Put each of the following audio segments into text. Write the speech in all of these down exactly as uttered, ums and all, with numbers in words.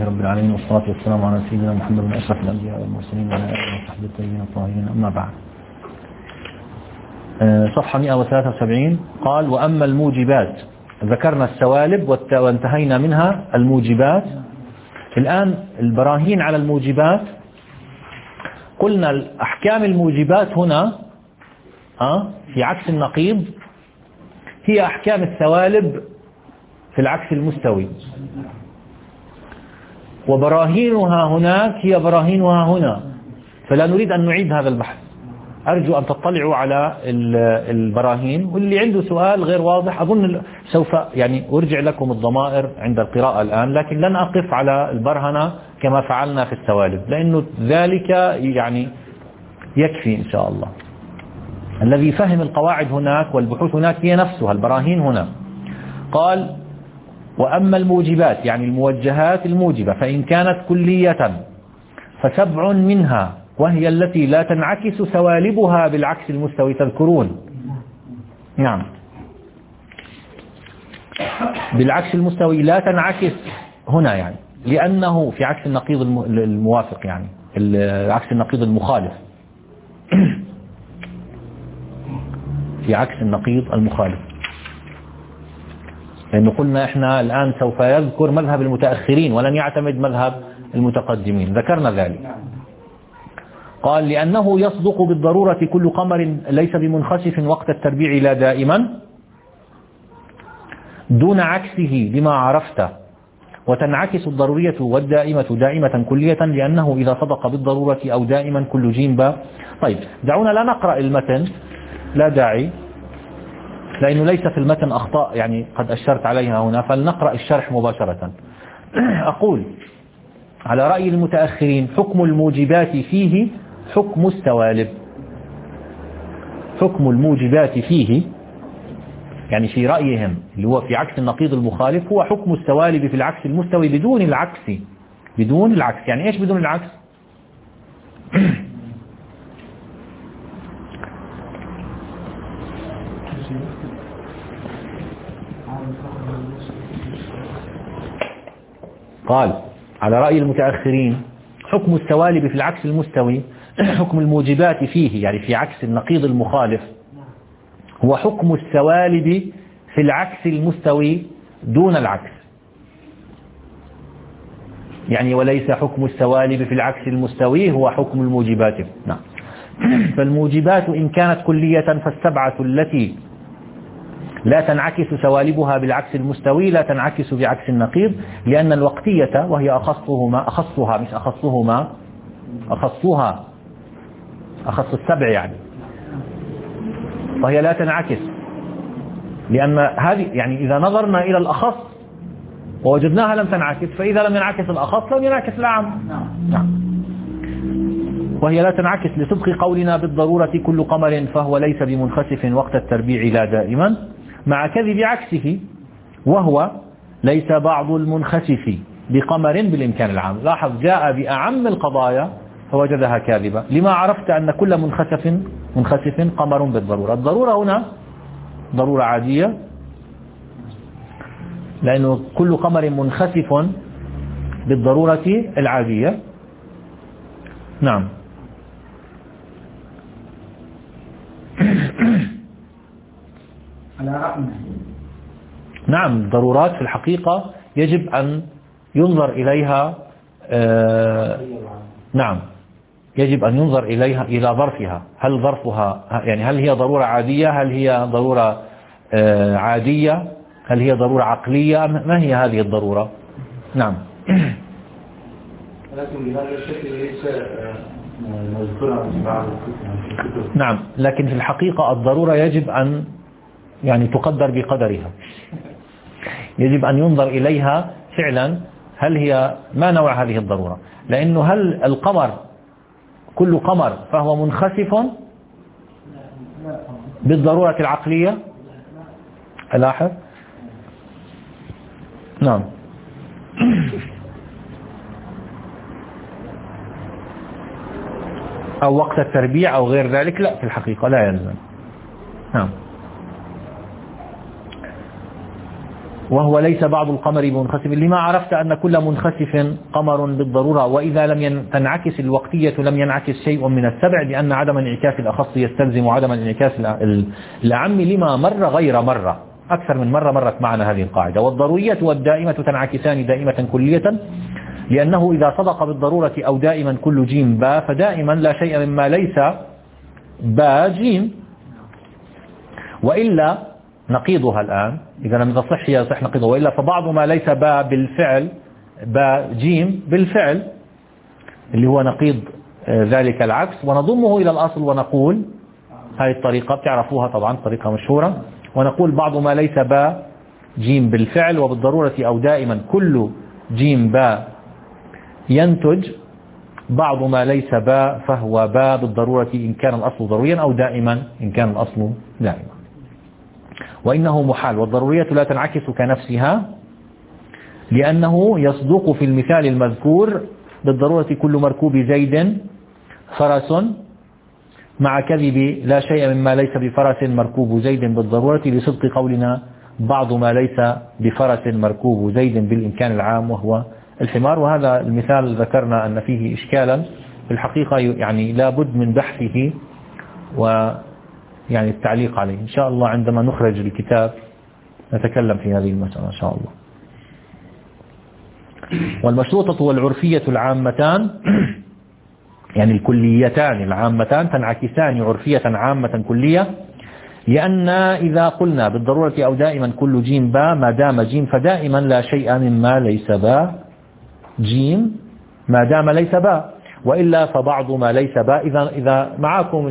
رب العالمين، والصلاة والسلام على سيدنا محمد بن أشرف الأنبياء والمرسلين وعلى آله وصحبه الطيبين الطاهرين، أما بعد. صفحة مئة وثلاثة وسبعين قال: وأما الموجبات، ذكرنا السوالب وانتهينا منها. الموجبات الآن البراهين على الموجبات. قلنا أحكام الموجبات هنا أه في عكس النقيض هي أحكام السوالب في العكس المستوي، وبراهينها هناك هي براهينها هنا، فلا نريد أن نعيد هذا البحث. أرجو أن تطلعوا على البراهين، واللي عنده سؤال غير واضح أظن سوف يعني أرجع لكم الضمائر عند القراءة الآن، لكن لن أقف على البرهنة كما فعلنا في السوالب، لأنه ذلك يعني يكفي إن شاء الله. الذي فهم القواعد هناك والبحوث هناك هي نفسها البراهين هنا. قال: وأما الموجبات يعني الموجهات الموجبة فإن كانت كلية فسبع منها، وهي التي لا تنعكس سوالبها بالعكس المستوي. تذكرون؟ نعم، بالعكس المستوي لا تنعكس هنا، يعني لأنه في عكس النقيض الموافق، يعني عكس النقيض المخالف في عكس النقيض المخالف، لأنه قلنا إحنا الآن سوف يذكر مذهب المتأخرين ولن يعتمد مذهب المتقدمين، ذكرنا ذلك. قال: لأنه يصدق بالضرورة كل قمر ليس بمنخسف وقت التربيع لا دائما دون عكسه بما عرفت، وتنعكس الضرورية والدائمة دائمة كلية، لأنه إذا صدق بالضرورة أو دائما كل جيم باء. طيب دعونا لا نقرأ المتن، لا داعي، لأنه ليس في المتن أخطاء يعني قد أشرت عليها هنا، فلنقرأ الشرح مباشرة. أقول: على رأي المتأخرين حكم الموجبات فيه حكم السوالب. حكم الموجبات فيه يعني في رأيهم اللي هو في عكس النقيض المخالف هو حكم السوالب في العكس المستوي بدون العكس. بدون العكس يعني إيش بدون العكس؟ قال: على رأي المتأخرين حكم السوالب في العكس المستوي حكم الموجبات فيه يعني في عكس النقيض المخالف هو حكم السوالب في العكس المستوي دون العكس، يعني وليس حكم السوالب في العكس المستوي هو حكم الموجبات. نعم. فالموجبات إن كانت كلية فالسبعة التي لا تنعكس سوالبها بالعكس المستوي لا تنعكس بعكس النقيض، لأن الوقتية وهي أخصهما أخصها مش أخصهما أخصها أخص السبع يعني، وهي لا تنعكس، لأن هذه يعني إذا نظرنا إلى الأخص ووجدناها لم تنعكس، فإذا لم ينعكس الأخص لم ينعكس الأعم. نعم. وهي لا تنعكس لصدق قولنا بالضرورة كل قمر فهو ليس بمنخسف وقت التربيع لا دائما، مع كذب عكسه وهو ليس بعض المنخسف بقمر بالإمكان العام. لاحظ جاء بأعم القضايا فوجدها كاذبة، لما عرفت أن كل منخسف منخسف قمر بالضرورة. الضرورة هنا ضرورة عادية، لأنه كل قمر منخسف بالضرورة العادية. نعم. نعم، الضرورات في الحقيقة يجب أن ينظر إليها آه نعم يجب أن ينظر إليها إلى ظرفها، هل ظرفها يعني هل هي ضرورة عادية، هل هي ضرورة آه عادية، هل هي ضرورة عقلية، ما هي هذه الضرورة؟ نعم. لكن بهذا الشكل ليس مذكورا في بعض الكتب. نعم، لكن في الحقيقة الضرورة يجب أن يعني تقدر بقدرها، يجب أن ينظر إليها فعلا هل هي ما نوع هذه الضرورة، لأنه هل القمر كل قمر فهو منخسف بالضرورة العقلية؟ لاحظ. نعم. أو وقت التربيع أو غير ذلك، لا في الحقيقة لا يلزم. نعم. وهو ليس بعض القمر بمنخسف. لما عرفت أن كل منخسف قمر بالضرورة، وإذا لم تنعكس الوقتية لم ينعكس شيء من السبع، لأن عدم انعكاس الأخص يستلزم عدم انعكاس الأعم لما مر غير مرة، أكثر من مرة مرت معنا هذه القاعدة. والضرورية والدائمة تنعكسان دائمة كلية، لأنه إذا صدق بالضرورة أو دائما كل جيم با فدائما لا شيء مما ليس با جيم، وإلا نقيضها الآن إذا لم تصح يصح نقيضها، وإلا فبعض ما ليس با بالفعل با جيم بالفعل اللي هو نقيض ذلك العكس، ونضمه إلى الأصل ونقول هذه الطريقة بتعرفوها طبعا طريقة مشهورة، ونقول بعض ما ليس با جيم بالفعل وبالضرورة أو دائما كل جيم با ينتج بعض ما ليس با فهو با بالضرورة إن كان الأصل ضروريا أو دائما إن كان الأصل دائما. وإنه محال، والضرورية لا تنعكس كنفسها، لأنه يصدق في المثال المذكور بالضرورة كل مركوب زيد فرس مع كذب لا شيء مما ليس بفرس مركوب زيد بالضرورة، لصدق قولنا بعض ما ليس بفرس مركوب زيد بالإمكان العام وهو الحمار. وهذا المثال ذكرنا أن فيه إشكالا في الحقيقة، يعني لا بد من بحثه ويعني التعليق عليه إن شاء الله. عندما نخرج الكتاب نتكلم في هذه المسألة إن شاء الله. والمشروطة والعرفية العامتان يعني الكليتان العامتان تنعكسان عرفية عامة كلية، لأن إذا قلنا بالضرورة أو دائما كل جيم با ما دام جيم فدائما لا شيء مما ليس با جيم ما دام ليس با، وإلا فبعض ما ليس با. إذا إذا معكم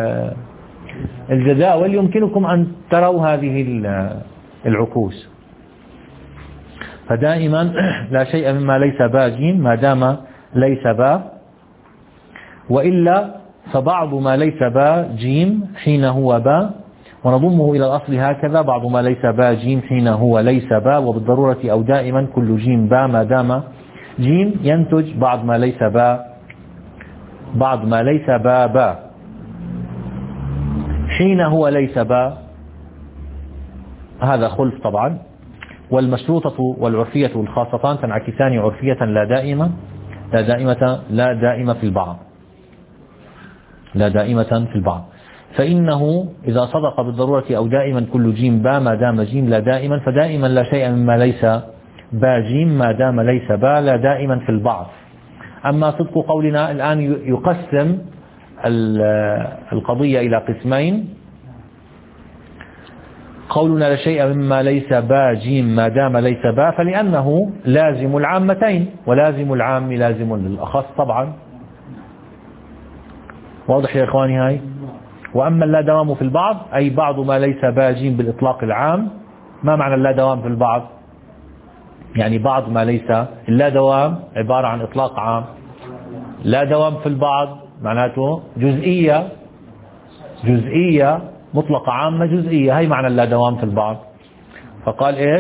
الجداول يمكنكم أن تروا هذه العكوس، فدائما لا شيء مما ليس با جيم ما دام ليس با، وإلا فبعض ما ليس با جيم حين هو با، ونضمه إلى الأصل هكذا بعض ما ليس با جيم حين هو ليس با، وبالضرورة أو دائما كل جيم با ما دام جيم ينتج بعض ما ليس با بعض ما ليس با با حين هو ليس با. هذا خلف طبعا. والمشروطة والعرفية الخاصتان تنعكسان عرفية لا دائمة لا دائمة لا دائمة في البعض لا دائمة في البعض فإنه إذا صدق بالضرورة أو دائما كل جيم با ما دام جيم لا دائما فدائما لا شيء مما ليس با جيم ما دام ليس با لا دائما في البعض. أما صدق قولنا الآن يقسم القضية إلى قسمين. قولنا لا شيء مما ليس با جيم ما دام ليس با فلأنه لازم العامتين، ولازم العام لازم للأخص طبعا. واضح يا إخواني هاي؟ وأما اللا دوام في البعض أي بعض ما ليس با جيم بالإطلاق العام. ما معنى اللا دوام في البعض؟ يعني بعض ما ليس اللا دوام عبارة عن إطلاق عام، لا دوام في البعض معناته جزئية جزئية مطلقة عامة جزئية، هي معنى اللا دوام في البعض. فقال إيش؟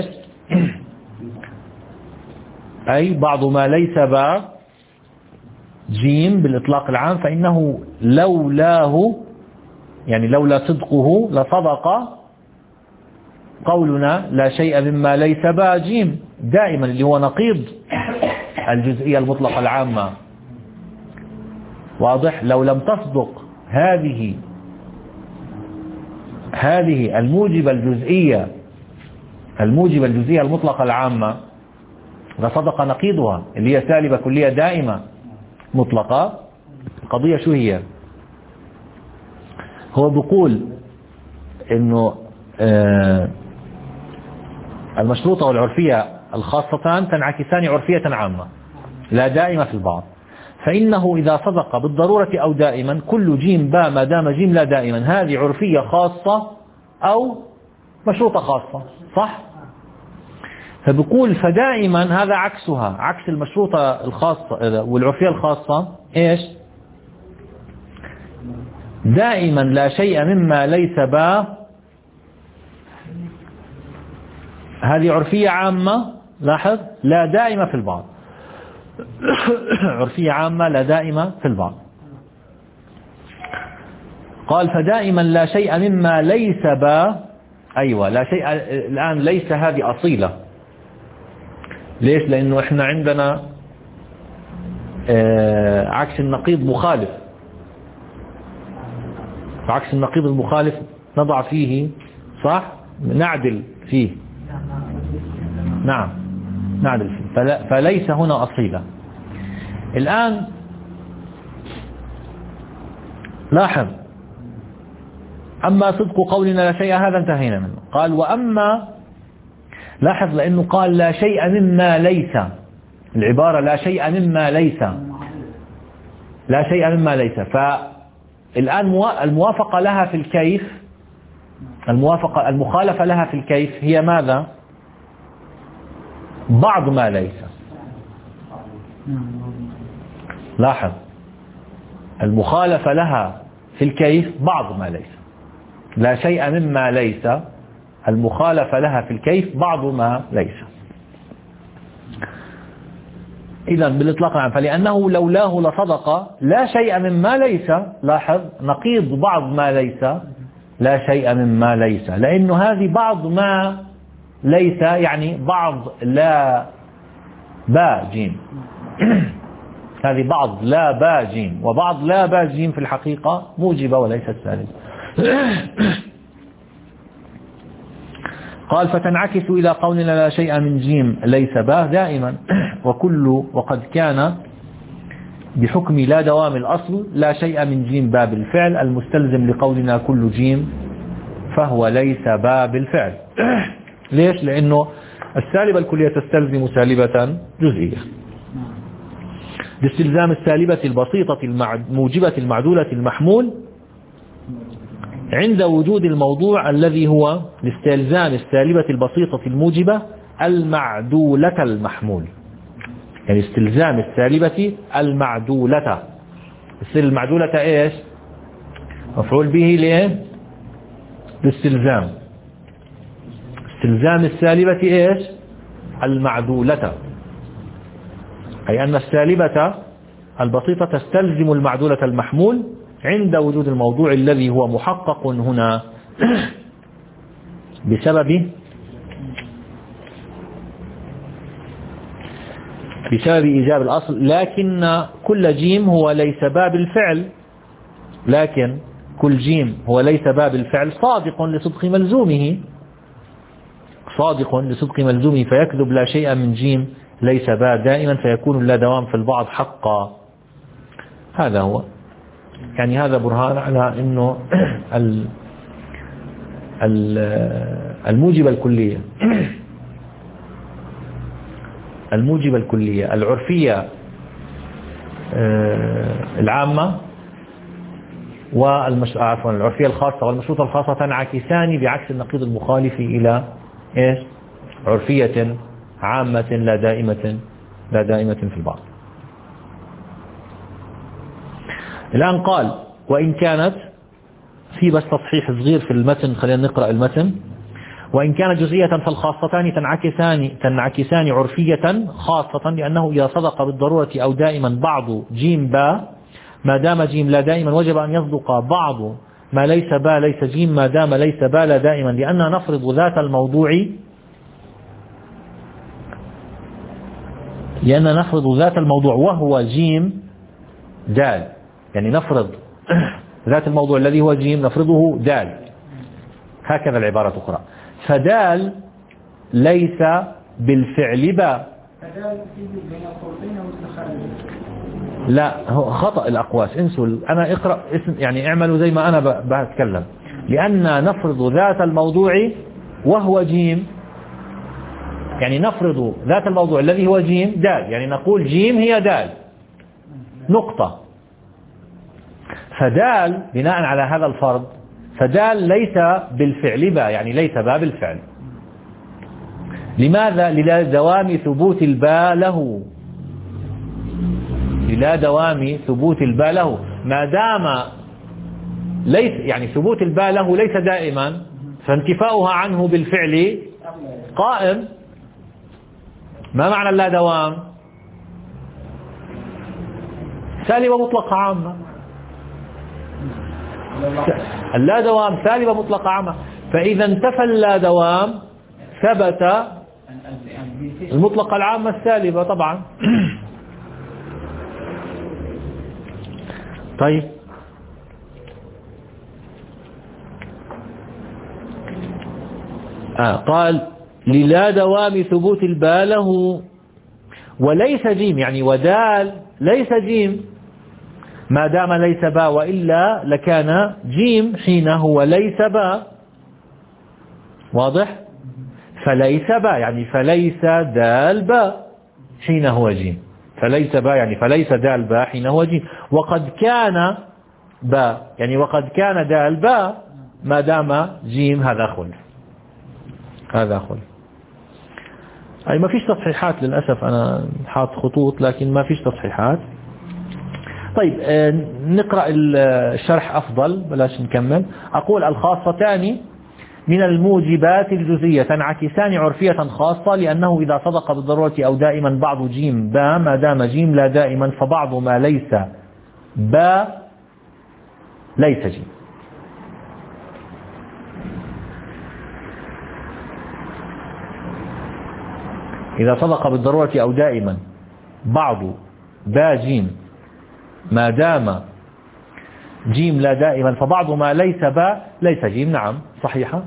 أي بعض ما ليس با جيم بالإطلاق العام فإنه لولاه يعني لولا صدقه لصدق قولنا لا شيء مما ليس با جيم دائما اللي هو نقيض الجزئية المطلقة العامة. واضح؟ لو لم تصدق هذه هذه الموجبة الجزئية الموجبة الجزئية المطلقة العامة لصدق نقيضها اللي هي سالبة كلية دائمة مطلقة. القضية شو هي؟ هو بيقول انه آه المشروطة والعرفية الخاصتان تنعكسان عرفية عامة لا دائمة في البعض، فإنه إذا صدق بالضرورة أو دائما كل جيم با ما دام جيم لا دائما هذه عرفية خاصة أو مشروطة خاصة، صح؟ فبقول فدائما هذا عكسها، عكس المشروطة الخاصة والعرفية الخاصة إيش؟ دائما لا شيء مما ليس با هذه عرفية عامة، لاحظ لا دائمة في البعض عرفية عامة لا دائمة في البعض. قال فدائما لا شيء مما ليس با، أيوة لا شيء الآن ليس هذه أصيلة ليش؟ لأنه إحنا عندنا آه عكس النقيض مخالف، عكس النقيض المخالف نضع فيه صح نعدل فيه، نعم نعدل فيه، فلا فليس هنا أصيلة. الآن لاحظ، أما صدق قولنا لا شيء هذا انتهينا منه. قال وأما، لاحظ لأنه قال لا شيء مما ليس، العبارة لا شيء مما ليس، لا شيء مما ليس. فالآن الموافقة لها في الكيف، الموافقة المخالفة لها في الكيف هي ماذا؟ بعض ما ليس. لاحظ المخالفة لها في الكيف بعض ما ليس، لا شيء مما ليس المخالفة لها في الكيف بعض ما ليس. إذا بالإطلاق عام، فلأنه لولاه لصدق لا شيء مما ليس، لاحظ نقيض بعض ما ليس لا شيء مما ليس، لأنه هذه بعض ما ليس يعني بعض لا با جيم هذه بعض لا با جيم، وبعض لا با جيم في الحقيقة موجبة وليست سالبة. قال فتنعكس إلى قولنا لا شيء من جيم ليس با دائما، وكل وقد كان بحكم لا دوام الأصل لا شيء من جيم با بالفعل المستلزم لقولنا كل جيم فهو ليس با بالفعل. ليش؟ لأنه السالبة الكلية تستلزم سالبة جزئية، باستلزام السالبة البسيطة الموجبة المعدولة المحمول عند وجود الموضوع الذي هو لاستلزام السالبة البسيطة الموجبة المعدولة المحمول، يعني استلزام السالبة المعدولة. السالبة المعدولة ايش؟ مفعول به ليه؟ باستلزام استلزام السالبة ايش؟ المعدولة، أي أن السالبة البسيطة تستلزم المعدولة المحمول عند وجود الموضوع الذي هو محقق هنا بسبب بسبب إيجاب الأصل. لكن كل جيم هو ليس باب الفعل، لكن كل جيم هو ليس باب الفعل صادق لصدق ملزومه، صادق لصدق ملزومه، فيكذب لا شيء من جيم ليس با دائما، فيكون لا دوام في البعض حقا. هذا هو، يعني هذا برهان على انه الموجبة الكلية الموجبة الكلية العرفية العامة والمش... عفوا العرفية الخاصة والمشروطة الخاصة تنعكسان بعكس النقيض المخالف إلى إيش؟ عرفية عامة لا دائمة لا دائمة في البعض. الآن قال وإن كانت، في بس تصحيح صغير في المتن، خلينا نقرأ المتن. وإن كانت جزئية فالخاصتان تنعكسان تنعكسان عرفية خاصة، لأنه إذا صدق بالضرورة أو دائما بعض جيم با ما دام جيم لا دائما وجب أن يصدق بعض ما ليس با ليس جيم ما دام ليس با لا دائما، لأننا نفرض ذات الموضوع لأننا نفرض ذات الموضوع وهو جيم دال، يعني نفرض ذات الموضوع الذي هو جيم نفرضه دال، هكذا العبارة تقرأ. فدال ليس بالفعل با، لا هو خطأ الأقواس، انسوا، أنا اقرأ اسم يعني اعملوا زي ما أنا بتكلم. لأن نفرض ذات الموضوع وهو جيم، يعني نفرض ذات الموضوع الذي هو جيم دال، يعني نقول جيم هي دال نقطة. فدال بناء على هذا الفرض فدال ليس بالفعل با، يعني ليس با بالفعل. لماذا؟ للا دوام ثبوت الباء له، للا دوام ثبوت الباء له، ما دام ليس يعني ثبوت الباء له ليس دائما، فانتفاؤها عنه بالفعل قائم. ما معنى اللا دوام؟ سالبة مطلقة عامة، اللا دوام سالبة مطلقة عامة، فإذا انتفى اللا دوام ثبت المطلقة العامة السالبة طبعا. طيب آه قال للا دوام ثبوت الباء له وليس جيم، يعني ودال ليس جيم ما دام ليس باء، وإلا لكان جيم حين هو ليس باء. واضح؟ فليس باء يعني فليس دال باء حين هو جيم، فليس باء يعني فليس دال باء حين هو جيم. وقد كان باء يعني وقد كان دال باء ما دام جيم، هذا خلف، هذا خلف. أي ما فيش تصحيحات للأسف، أنا حاط خطوط لكن ما فيش تصحيحات. طيب نقرأ الشرح أفضل بلاش نكمل. أقول الخاصتان من الموجبات الجزئية تنعكسان عرفية خاصة، لأنه إذا صدق بالضرورة أو دائما بعض جيم باء ما دام جيم لا دائما، فبعض ما ليس باء ليس جيم. إذا صدق بالضرورة أو دائما بعض باء جيم ما دام جيم لا دائما، فبعض ما ليس باء ليس جيم. نعم صحيحة،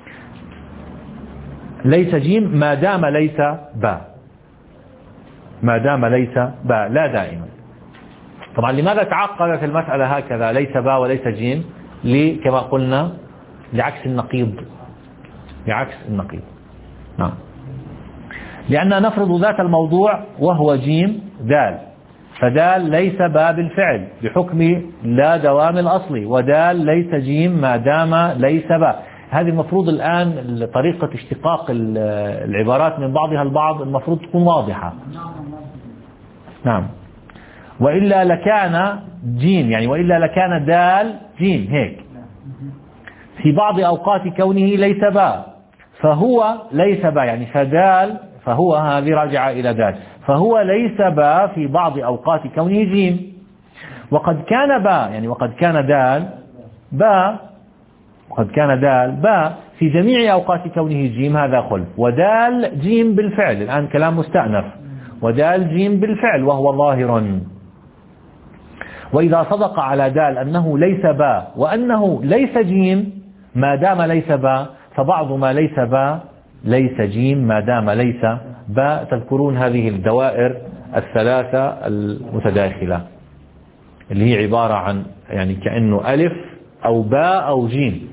ليس جيم ما دام ليس باء، ما دام ليس باء لا دائما. طبعا لماذا تعقدت المسألة هكذا ليس باء وليس جيم؟ كما قلنا لعكس النقيض، لعكس النقيض. نعم، لأن نفرض ذات الموضوع وهو جيم دال، فدال ليس باء بالفعل بحكم لا دوام الأصل، ودال ليس جيم ما دام ليس باء. هذه المفروض الآن طريقة اشتقاق العبارات من بعضها البعض المفروض تكون واضحة. نعم، وإلا لكان جيم يعني وإلا لكان دال جيم هيك في بعض أوقات كونه ليس باء، فهو ليس باء يعني فدال، فهو هذه راجعة إلى دال، فهو ليس باء في بعض أوقات كونه جيم. وقد كان باء يعني وقد كان دال باء، وقد كان دال باء في جميع أوقات كونه جيم، هذا خلف. ودال جيم بالفعل، الآن كلام مستأنف، ودال جيم بالفعل وهو ظاهر. وإذا صدق على دال أنه ليس باء وأنه ليس جيم ما دام ليس باء، فبعض ما ليس باء ليس جيم ما دام ليس باء. تذكرون هذه الدوائر الثلاثة المتداخلة اللي هي عبارة عن يعني كأنه ألف أو باء أو جيم.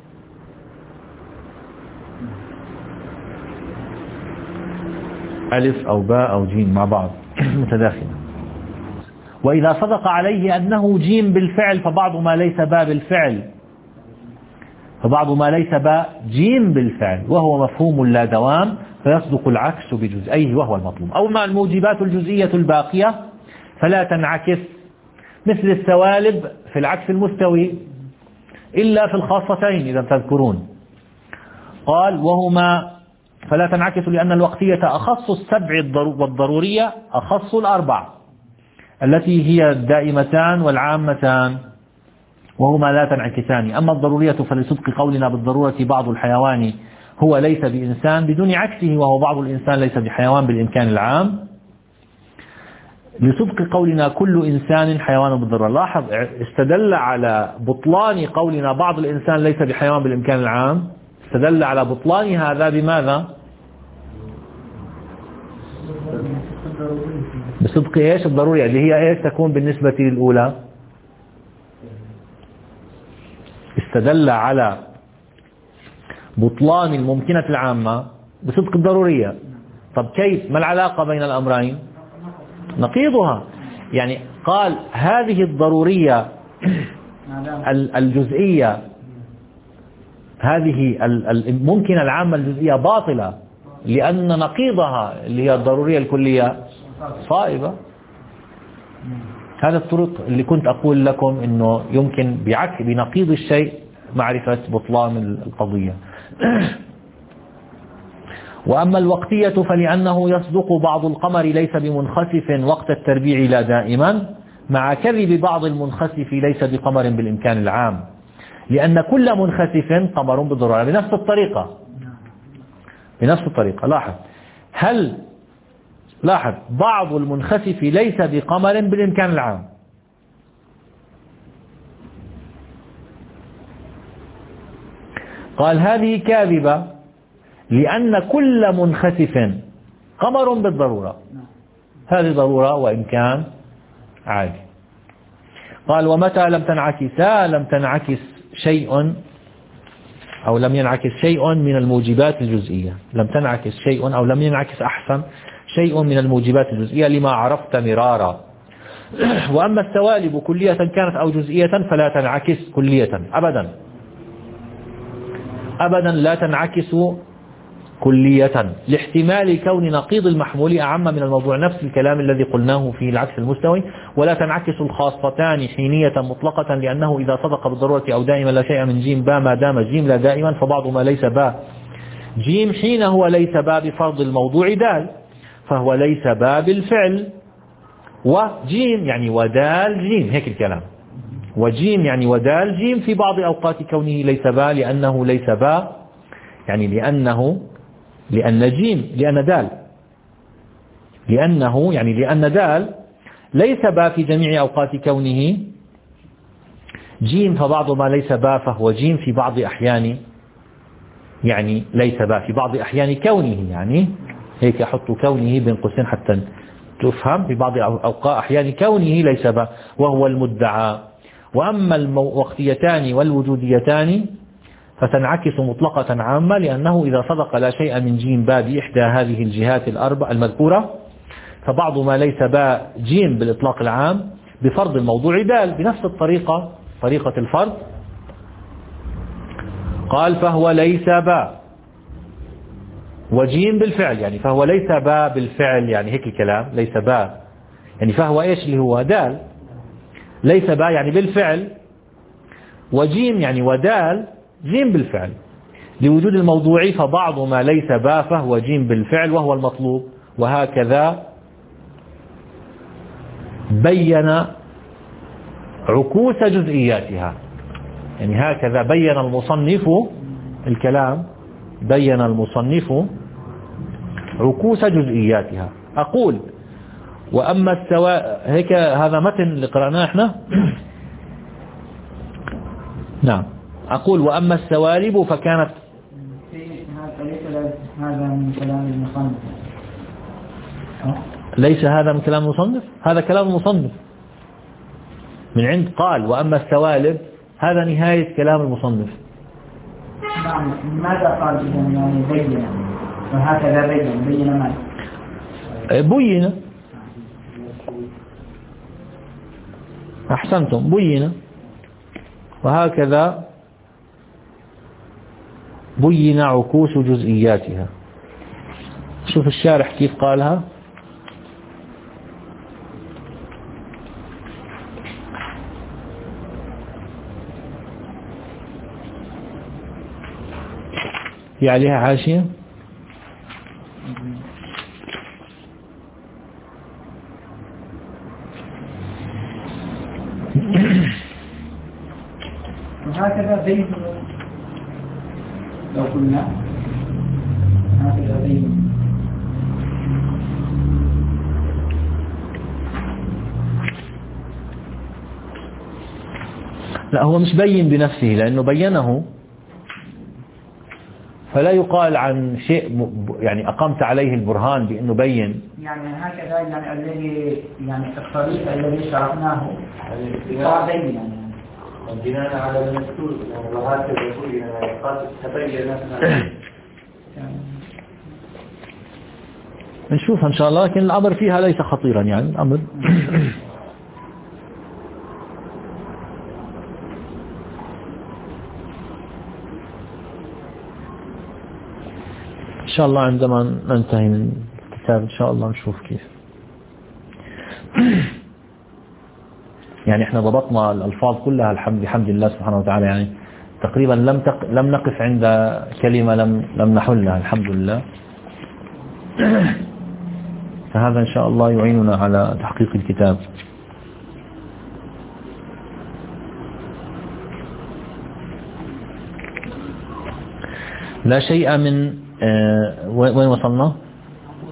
ألف أو باء أو جيم مع بعض متداخلة. وإذا صدق عليه أنه جيم بالفعل، فبعض ما ليس باء بالفعل فبعض ما ليس باء جيم بالفعل وهو مفهوم لا دوام، فيصدق العكس بجزئيه وهو المطلوب. أو ما الموجبات الجزئية الباقية فلا تنعكس مثل السوالب في العكس المستوي إلا في الخاصتين إذا تذكرون. قال وهما فلا تنعكس لأن الوقتية أخص السبع والضرورية أخص الأربع التي هي الدائمتان والعامتان، وهما لا تنعكسان. أما الضرورية فلصدق قولنا بالضرورة بعض الحيوان هو ليس بإنسان بدون عكسه، وهو بعض الإنسان ليس بحيوان بالإمكان العام، لصدق قولنا كل إنسان حيوان بالضرورة. لاحظ استدل على بطلان قولنا بعض الإنسان ليس بحيوان بالإمكان العام، استدل على بطلان هذا بماذا؟ بصدق ايش الضرورية اللي هي ايش تكون بالنسبة للأولى؟ استدل على بطلان الممكنة العامة بصدق الضرورية. طب كيف؟ ما العلاقة بين الأمرين؟ نقيضها. يعني قال هذه الضرورية الجزئية هذه الممكنة العامة الجزئية باطلة، لأن نقيضها اللي هي الضرورية الكلية صائبة. هذا الطرق اللي كنت أقول لكم إنه يمكن بعكس بنقيض الشيء معرفة بطلان القضية. وأما الوقتية فلأنه يصدق بعض القمر ليس بمنخسف وقت التربيع لا دائما، مع كذب بعض المنخسف ليس بقمر بالإمكان العام، لأن كل منخسف قمر بالضرورة. بنفس الطريقة بنفس الطريقة لاحظ هل لاحظ بعض المنخسف ليس بقمر بالإمكان العام، قال هذه كاذبة لأن كل منخسف قمر بالضرورة، هذه ضرورة وإن كان عادي. قال ومتى لم تنعكسا لم تنعكس شيء أو لم ينعكس شيء من الموجبات الجزئية، لم تنعكس شيء أو لم ينعكس أحسن شيء من الموجبات الجزئية لما عرفت مرارا. وأما السوالب كلية كانت أو جزئية فلا تنعكس كلية أبدا، أبدا لا تنعكس كلية، لاحتمال كون نقيض المحمول أعم من الموضوع، نفس الكلام الذي قلناه في العكس المستوي. ولا تنعكس الخاصتان حينية مطلقة لأنه إذا صدق بالضرورة أو دائما لا شيء من جيم با ما دام جيم لا دائما، فبعض ما ليس با جيم حين هو ليس با بفرض الموضوع دال، فهو ليس با بالفعل، وجيم يعني ودال جيم، هيك الكلام، وجيم يعني ودال جيم في بعض أوقات كونه ليس با لأنه ليس با يعني لأنه لأن جيم لأن دال لأنه يعني لأن دال ليس با في جميع أوقات كونه جيم، فبعض ما ليس با فهو جيم في بعض أحيان يعني ليس با في بعض أحيان كونه، يعني هيك أحط كونه بين قوسين حتى تفهم، في بعض أوقات أحيان كونه ليس با وهو المدعى. وأما الوقتيتان والوجوديتان فتنعكس مطلقة عامة لأنه إذا صدق لا شيء من جيم با بإحدى هذه الجهات الأربع المذكورة، فبعض ما ليس با جيم بالإطلاق العام بفرض الموضوع دال بنفس الطريقة، طريقة الفرض. قال فهو ليس با وجيم بالفعل، يعني فهو ليس با بالفعل، يعني هيك الكلام ليس با يعني فهو إيش اللي هو دال، ليس با يعني بالفعل، وجيم يعني ودال جيم بالفعل لوجود الموضوع، فبعض ما ليس با فهو جيم بالفعل وهو المطلوب. وهكذا بين عكوس جزئياتها، يعني هكذا بين المصنف الكلام بين المصنف عكوس جزئياتها. أقول وأما السواء هيك هذا متن اللي قرأناه احنا. نعم. أقول وأما السوالب فكانت هذا من كلام المصنف، ليس هذا من كلام المصنف، هذا كلام المصنف من عند قال وأما السوالب، هذا نهاية كلام المصنف. نعم. ماذا قال يعني بين وهكذا بين بين ماذا؟ بين أحسنتم بين وهكذا بين عكوس جزئياتها. شوف الشارح كيف قالها. في عليها حاشية. وهكذا بين لو قلنا هكذا بين لا هو مش بين بنفسه لأنه بينه، فلا يقال عن شيء يعني أقمت عليه البرهان بأنه بين، يعني هكذا يعني الذي يعني الطريق الذي شرحناه بين يعني بناء على المذكور وهكذا بين قد تبين نشوفها إن شاء الله، لكن الأمر فيها ليس خطيرا يعني الأمر. إن شاء الله عندما ننتهي من الكتاب إن شاء الله نشوف كيف. يعني احنا ضبطنا الألفاظ كلها الحمد بحمد الله سبحانه وتعالى، يعني تقريبا لم تق... لم نقف عند كلمة لم لم نحلها الحمد لله. فهذا إن شاء الله يعيننا على تحقيق الكتاب. لا شيء من آه وين وصلنا؟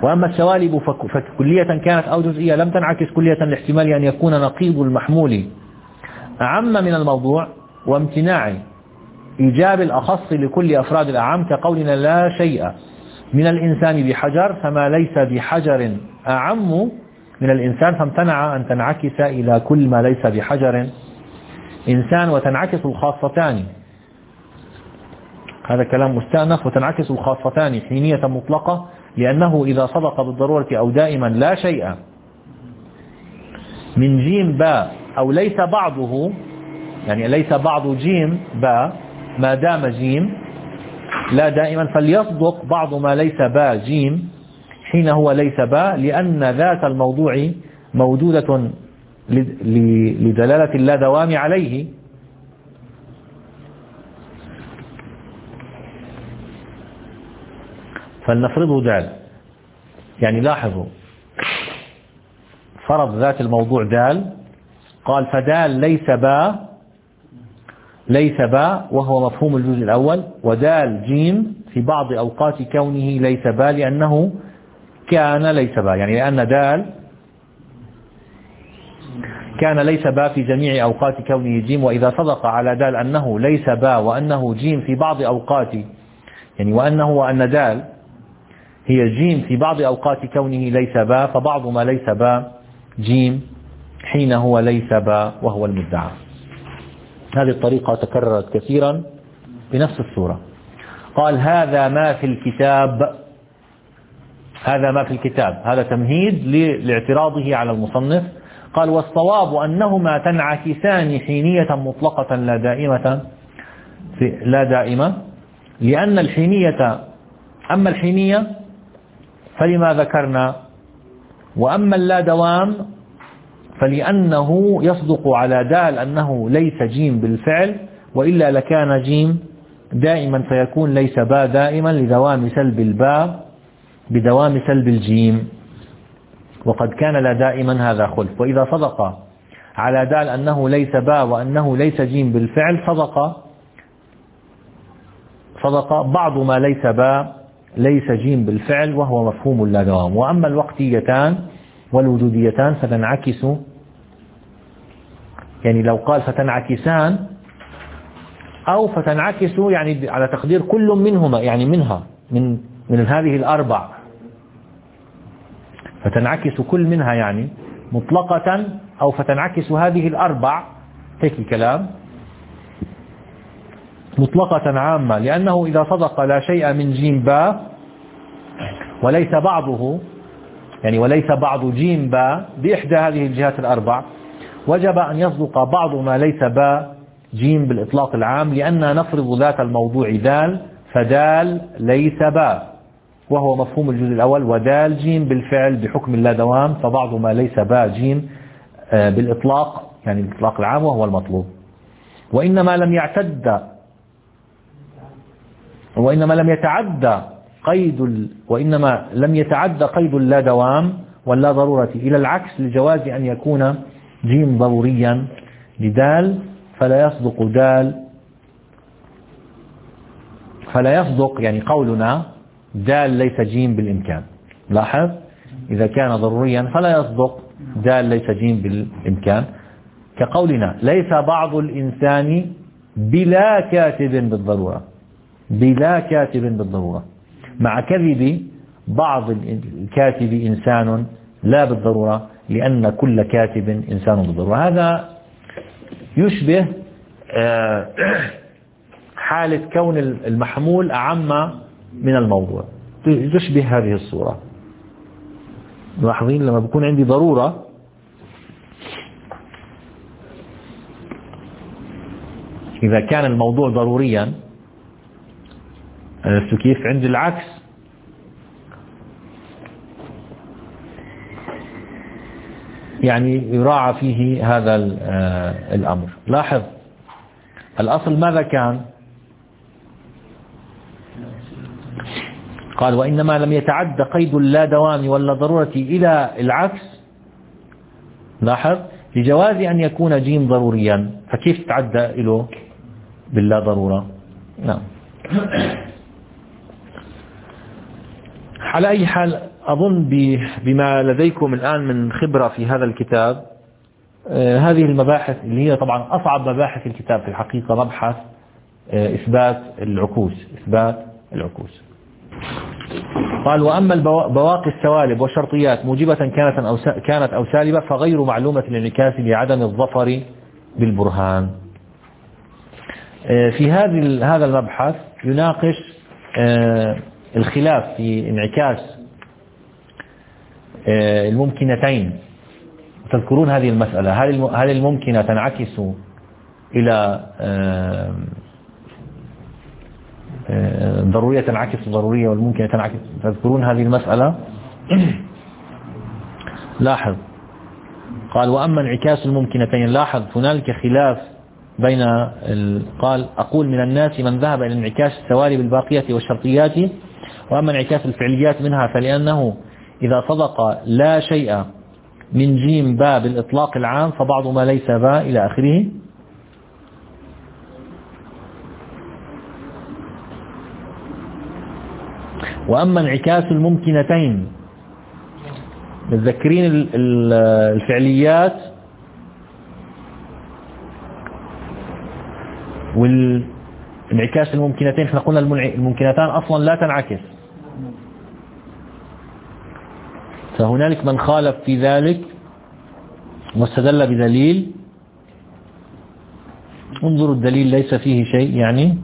وأما السوالب فكلية كانت أو جزئية لم تنعكس كلية لاحتمال أن يكون نقيض المحمول أعم من الموضوع، وامتناع إيجاب الأخص لكل أفراد الأعم، كقولنا لا شيء من الإنسان بحجر، فما ليس بحجر أعم من الإنسان، فامتنع أن تنعكس إلى كل ما ليس بحجر إنسان، وتنعكس الخاصتان. هذا كلام مستأنف. وتنعكس الخاصتان حينية مطلقة، لأنه إذا صدق بالضرورة أو دائما لا شيء من جيم باء أو ليس بعضه، يعني ليس بعض جيم باء ما دام جيم لا دائما، فليصدق بعض ما ليس باء جيم حين هو ليس باء، لأن ذات الموضوع موجودة لدلالة اللا دوام عليه. فلنفرضه دال، يعني لاحظوا فرض ذات الموضوع دال، قال فدال ليس باء ليس باء وهو مفهوم الجزء الأول، ودال جيم في بعض أوقات كونه ليس باء لأنه كان ليس باء، يعني لأن دال كان ليس باء في جميع أوقات كونه جيم. وإذا صدق على دال أنه ليس باء وأنه جيم في بعض أوقات، يعني وأنه وأن دال هي جيم في بعض أوقات كونه ليس باء، فبعض ما ليس باء جيم حين هو ليس باء وهو المدعى. هذه الطريقة تكررت كثيرا بنفس الصورة. قال هذا ما في الكتاب، هذا ما في الكتاب، هذا تمهيد لاعتراضه على المصنف. قال والصواب أنهما تنعكسان حينية مطلقة لا دائمة لا دائمة، لأن الحينية أما الحينية فلما ذكرنا، وأما اللا دوام فلأنه يصدق على دال أنه ليس جيم بالفعل، وإلا لكان جيم دائما، فيكون ليس باء دائما لدوام سلب الباء بدوام سلب الجيم، وقد كان لا دائما هذا خلف. وإذا صدق على دال أنه ليس باء وأنه ليس جيم بالفعل، صدق صدق بعض ما ليس باء ليس جيم بالفعل وهو مفهوم لا دوام. وأما الوقتيتان والوجوديتان فتنعكس، يعني لو قال فتنعكسان أو فتنعكس يعني على تقدير كل منهما، يعني منها من من هذه الأربع، فتنعكس كل منها يعني مطلقة، أو فتنعكس هذه الأربع، هيك كلام مطلقة عامة، لأنه إذا صدق لا شيء من جيم باء وليس بعضه، يعني وليس بعض جيم باء بإحدى هذه الجهات الأربع، وجب أن يصدق بعض ما ليس باء جيم بالإطلاق العام، لأننا نفرض ذات الموضوع دال، فدال ليس باء وهو مفهوم الجزء الأول، ودال جيم بالفعل بحكم اللا دوام، فبعض ما ليس باء جيم بالإطلاق، يعني الإطلاق العام وهو المطلوب. وإنما لم يعتد وإنما لم يتعدى قيد ال... وإنما لم يتعدى قيد اللا دوام واللا ضرورة إلى العكس، لجواز أن يكون جيم ضروريا لدال، فلا يصدق دال فلا يصدق يعني قولنا دال ليس جيم بالإمكان. لاحظ إذا كان ضروريا فلا يصدق دال ليس جيم بالإمكان، كقولنا ليس بعض الإنسان بلا كاتب بالضرورة، بلا كاتب بالضرورة، مع كذب بعض الكاتب إنسان لا بالضرورة، لأن كل كاتب إنسان بالضرورة. هذا يشبه حالة كون المحمول أعم من الموضوع، تشبه هذه الصورة. ملاحظين لما بكون عندي ضرورة إذا كان الموضوع ضروريا، كيف عند العكس يعني يراعى فيه هذا الأمر. لاحظ الأصل ماذا كان؟ قال وإنما لم يتعد قيد اللا دوام ولا ضرورة إلى العكس. لاحظ لجواز أن يكون جيم ضروريا، فكيف تعدى له باللا ضرورة؟ نعم. على أي حال أظن بما لديكم الآن من خبرة في هذا الكتاب، هذه المباحث اللي هي طبعا أصعب مباحث الكتاب في الحقيقة مبحث إثبات العكوس. إثبات العكوس. قال وأما بواقي السوالب والشرطيات موجبة كانت أو كانت أو سالبة فغير معلومة الانعكاس لعدم الظفر بالبرهان. في هذه هذا المبحث يناقش الخلاف في انعكاس الممكنتين. تذكرون هذه المسألة، هل الممكنة تنعكس إلى ضرورية تنعكس ضرورية والممكنة تنعكس؟ تذكرون هذه المسألة؟ لاحظ قال وأما انعكاس الممكنتين، لاحظ هنالك خلاف بين ال... قال أقول من الناس من ذهب إلى انعكاس السوالب الباقية والشرطيات، وأما انعكاس الفعليات منها فلأنه إذا صدق لا شيء من جيم باء بالإطلاق العام فبعض ما ليس باء إلى آخره. وأما انعكاس الممكنتين، متذكرين الفعليات والانعكاس الممكنتين، احنا قلنا الممكنتان أصلا لا تنعكس، فهنالك من خالف في ذلك واستدل بدليل. انظروا الدليل ليس فيه شيء يعني.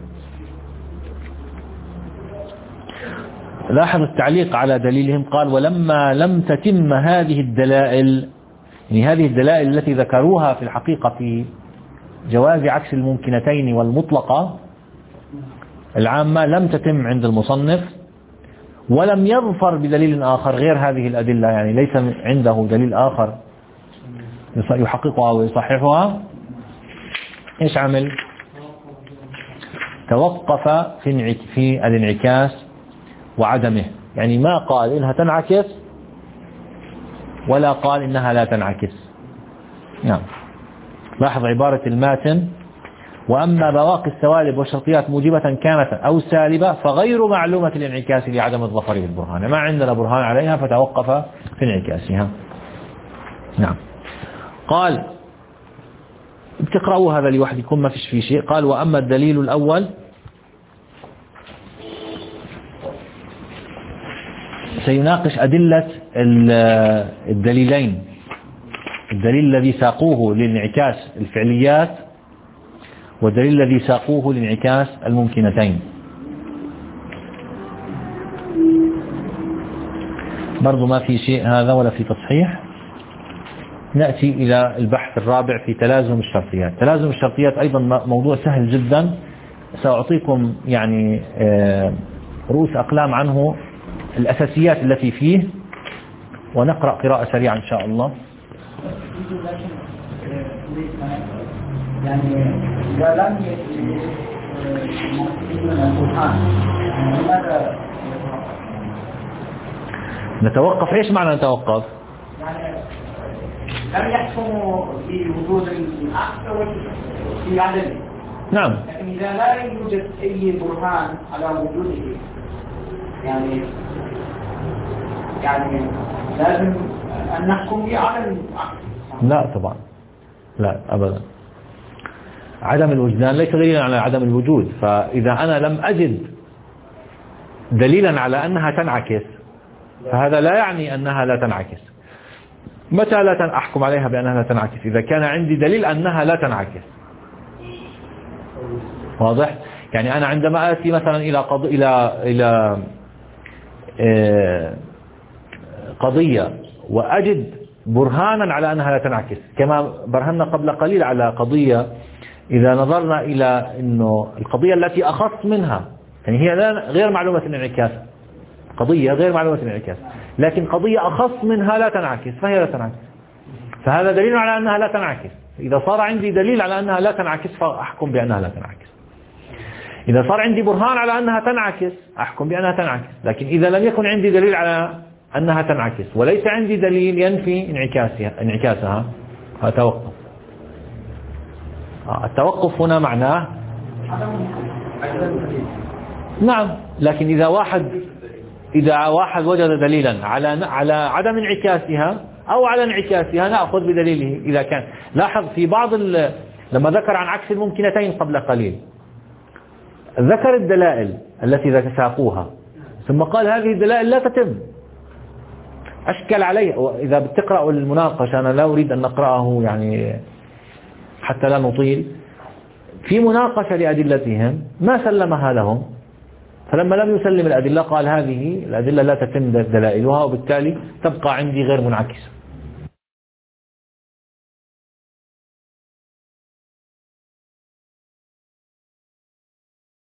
لاحظ التعليق على دليلهم، قال ولما لم تتم هذه الدلائل، يعني هذه الدلائل التي ذكروها في الحقيقة في جواز عكس الممكنتين والمطلقة العامة لم تتم عند المصنف، ولم يظفر بدليل آخر غير هذه الأدلة، يعني ليس عنده دليل آخر يحققها ويصححها. إيش عمل؟ توقف في في الانعكاس وعدمه، يعني ما قال إنها تنعكس ولا قال إنها لا تنعكس. نعم. لاحظ عبارة الماتن وأما بواقي السوالب والشرطيات موجبة كانت أو سالبة فغير معلومة الانعكاس لعدم الظفر بالبرهان، ما عندنا برهان عليها فتوقف في انعكاسها. نعم. قال بتقرأوا هذا لوحدكم ما فيش فيه شيء. قال وأما الدليل الأول سيناقش أدلة الدليلين، الدليل الذي ساقوه للانعكاس الفعليات والدليل الذي ساقوه لانعكاس الممكنتين. برضو ما في شيء هذا ولا في تصحيح. نأتي إلى البحث الرابع في تلازم الشرطيات. تلازم الشرطيات أيضا موضوع سهل جدا، سأعطيكم يعني رؤوس أقلام عنه، الأساسيات التي فيه، ونقرأ قراءة سريعة إن شاء الله. يعني إذا لم نتوقف. إيش معنى نتوقف؟ يعني لم يحكموا في وجود العقل في عدمه. نعم. لكن إذا لا يوجد أي برهان على وجوده يعني يعني لازم أن نحكم بعدم العقل. لا طبعا، لا أبدا. عدم الوجدان ليس دليلا على عدم الوجود، فإذا أنا لم أجد دليلا على أنها تنعكس فهذا لا يعني أنها لا تنعكس. متى لا أحكم عليها بأنها لا تنعكس؟ إذا كان عندي دليل أنها لا تنعكس. واضح؟ يعني أنا عندما آتي مثلا إلى قض... إلى إلى قضية وأجد برهانا على أنها لا تنعكس، كما برهنا قبل قليل على قضية إذا نظرنا إلى أنه القضية التي أخص منها، يعني هي غير معلومة الانعكاس، قضية غير معلومة الانعكاس، لكن قضية أخص منها لا تنعكس فهي لا تنعكس، فهذا دليل على أنها لا تنعكس. إذا صار عندي دليل على أنها لا تنعكس فأحكم بأنها لا تنعكس. إذا صار عندي برهان على أنها تنعكس أحكم بأنها تنعكس. لكن إذا لم يكن عندي دليل على أنها تنعكس وليس عندي دليل ينفي انعكاسها انعكاسها أتوقف. التوقف هنا معناه نعم. لكن إذا واحد إذا واحد وجد دليلا على على عدم انعكاسها أو على انعكاسها نأخذ بدليله إذا كان. لاحظ في بعض لما ذكر عن عكس الممكنتين قبل قليل ذكر الدلائل التي ساقوها ثم قال هذه الدلائل لا تتم. أشكل عليه. إذا بتقرأوا المناقشة، أنا لا أريد أن نقرأه يعني حتى لا نطيل، في مناقشة لأدلتهم ما سلمها لهم، فلما لم يسلم الأدلة قال هذه الأدلة لا تتم دلائلها وبالتالي تبقى عندي غير منعكسة.